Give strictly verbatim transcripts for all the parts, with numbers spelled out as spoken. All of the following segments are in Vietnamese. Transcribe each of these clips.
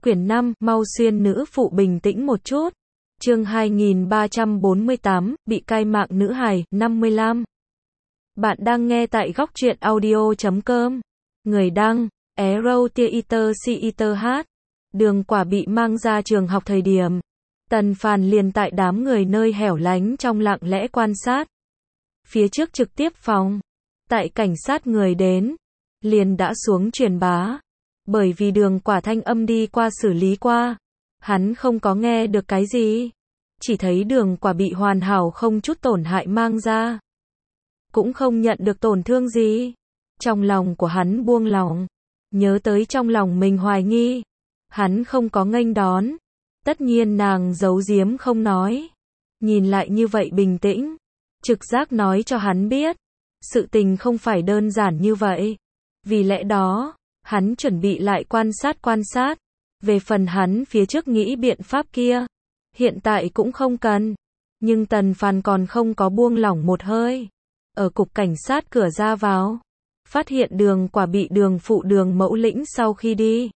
Quyển năm, mau xuyên nữ phụ bình tĩnh một chút. Chương hai nghìn ba trăm bốn mươi tám, bị cai mạng nữ hài, năm mươi lăm. Bạn đang nghe tại góc truyện audio chấm com. Người đăng, Arrow Theater Theater H. Đường Quả bị mang ra trường học thời điểm. Tần Phàn liền tại đám người nơi hẻo lánh trong lặng lẽ quan sát. Phía trước trực tiếp phòng. Tại cảnh sát người đến. Liền đã xuống truyền bá. Bởi vì Đường Quả thanh âm đi qua xử lý qua. Hắn không có nghe được cái gì. Chỉ thấy Đường Quả bị hoàn hảo không chút tổn hại mang ra. Cũng không nhận được tổn thương gì. Trong lòng của hắn buông lỏng. Nhớ tới trong lòng mình hoài nghi. Hắn không có nghênh đón. Tất nhiên nàng giấu giếm không nói. Nhìn lại như vậy bình tĩnh. Trực giác nói cho hắn biết. Sự tình không phải đơn giản như vậy. Vì lẽ đó, hắn chuẩn bị lại quan sát quan sát. Về phần hắn phía trước nghĩ biện pháp kia. Hiện tại cũng không cần. Nhưng Tần Phàn còn không có buông lỏng một hơi. Ở cục cảnh sát cửa ra vào. Phát hiện Đường Quả bị Đường phụ Đường mẫu lĩnh sau khi đi.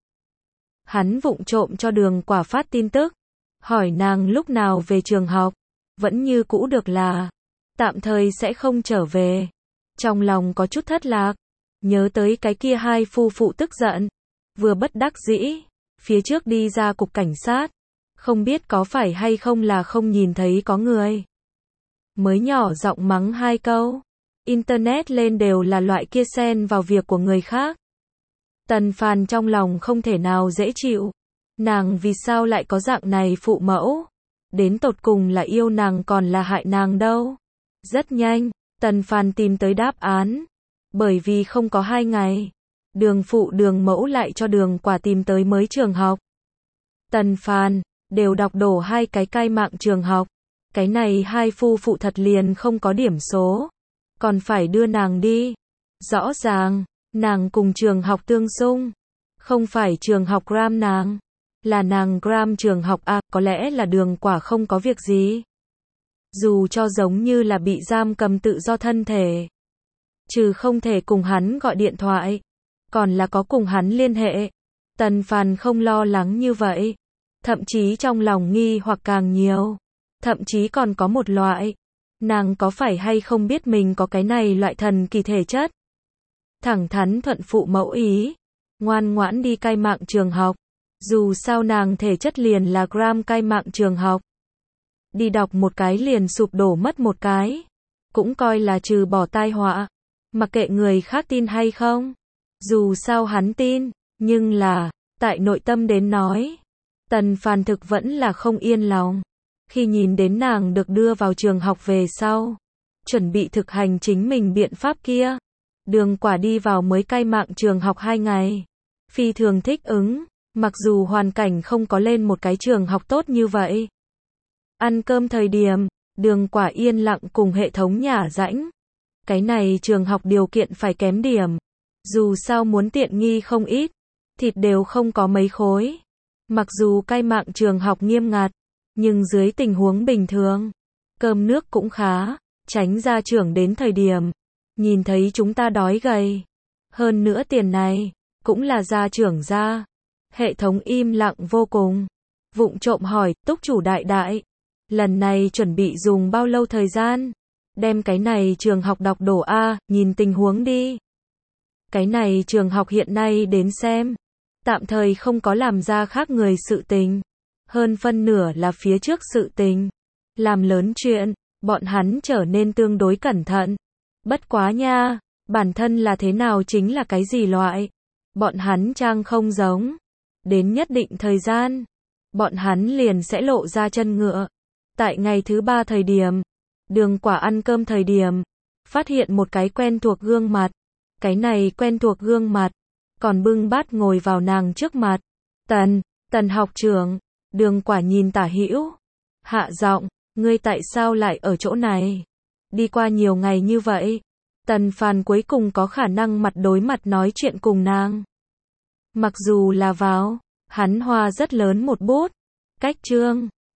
Hắn vụng trộm cho Đường Quả phát tin tức. Hỏi nàng lúc nào về trường học. Vẫn như cũ được là. Tạm thời sẽ không trở về. Trong lòng có chút thất lạc. Nhớ tới cái kia hai phu phụ tức giận. Vừa bất đắc dĩ. Phía trước đi ra cục cảnh sát. Không biết có phải hay không là không nhìn thấy có người. Mới nhỏ giọng mắng hai câu. Internet lên đều là loại kia xen vào việc của người khác. Tần Phàn trong lòng không thể nào dễ chịu. Nàng vì sao lại có dạng này phụ mẫu? Đến tột cùng là yêu nàng còn là hại nàng đâu? Rất nhanh, Tần Phàn tìm tới đáp án. Bởi vì không có hai ngày. Đường phụ Đường mẫu lại cho Đường Quả tìm tới mới trường học. Tần Phàn, đều đọc đổ hai cái cai mạng trường học. Cái này hai phu phụ thật liền không có điểm số. Còn phải đưa nàng đi. Rõ ràng, nàng cùng trường học tương xung. Không phải trường học gram nàng. Là nàng gram trường học à, có lẽ là Đường Quả không có việc gì. Dù cho giống như là bị giam cầm tự do thân thể. Trừ không thể cùng hắn gọi điện thoại. Còn là có cùng hắn liên hệ. Tần Phàn không lo lắng như vậy. Thậm chí trong lòng nghi hoặc càng nhiều. Thậm chí còn có một loại. Nàng có phải hay không biết mình có cái này loại thần kỳ thể chất. Thẳng thắn thuận phụ mẫu ý. Ngoan ngoãn đi cai mạng trường học. Dù sao nàng thể chất liền là gram cai mạng trường học. Đi đọc một cái liền sụp đổ mất một cái. Cũng coi là trừ bỏ tai họa. Mặc kệ người khác tin hay không. Dù sao hắn tin. Nhưng là, tại nội tâm đến nói. Tần Phàn thực vẫn là không yên lòng. Khi nhìn đến nàng được đưa vào trường học về sau. Chuẩn bị thực hành chính mình biện pháp kia. Đường Quả đi vào mới cai mạng trường học hai ngày. Phi thường thích ứng. Mặc dù hoàn cảnh không có lên một cái trường học tốt như vậy. Ăn cơm thời điểm, Đường Quả yên lặng cùng hệ thống nhả rãnh. Cái này trường học điều kiện phải kém điểm. Dù sao muốn tiện nghi không ít. Thịt đều không có mấy khối. Mặc dù cai mạng trường học nghiêm ngặt. Nhưng dưới tình huống bình thường. Cơm nước cũng khá. Tránh gia trưởng đến thời điểm. Nhìn thấy chúng ta đói gầy. Hơn nữa tiền này. Cũng là gia trưởng ra. Hệ thống im lặng vô cùng. Vụng trộm hỏi, túc chủ đại đại. Lần này chuẩn bị dùng bao lâu thời gian? Đem cái này trường học đọc đổ A, nhìn tình huống đi. Cái này trường học hiện nay đến xem. Tạm thời không có làm ra khác người sự tình. Hơn phân nửa là phía trước sự tình. Làm lớn chuyện, bọn hắn trở nên tương đối cẩn thận. Bất quá nha, bản thân là thế nào chính là cái gì loại. Bọn hắn trang không giống. Đến nhất định thời gian, bọn hắn liền sẽ lộ ra chân ngựa. Tại ngày thứ ba thời điểm, Đường Quả ăn cơm thời điểm, phát hiện một cái quen thuộc gương mặt. Cái này quen thuộc gương mặt, còn bưng bát ngồi vào nàng trước mặt. Tần, Tần học trưởng. Đường Quả nhìn Tả Hữu. Hạ giọng, ngươi tại sao lại ở chỗ này? Đi qua nhiều ngày như vậy. Tần Phàn cuối cùng có khả năng mặt đối mặt nói chuyện cùng nàng. Mặc dù là vào, hắn hoa rất lớn một bút. Cách chương.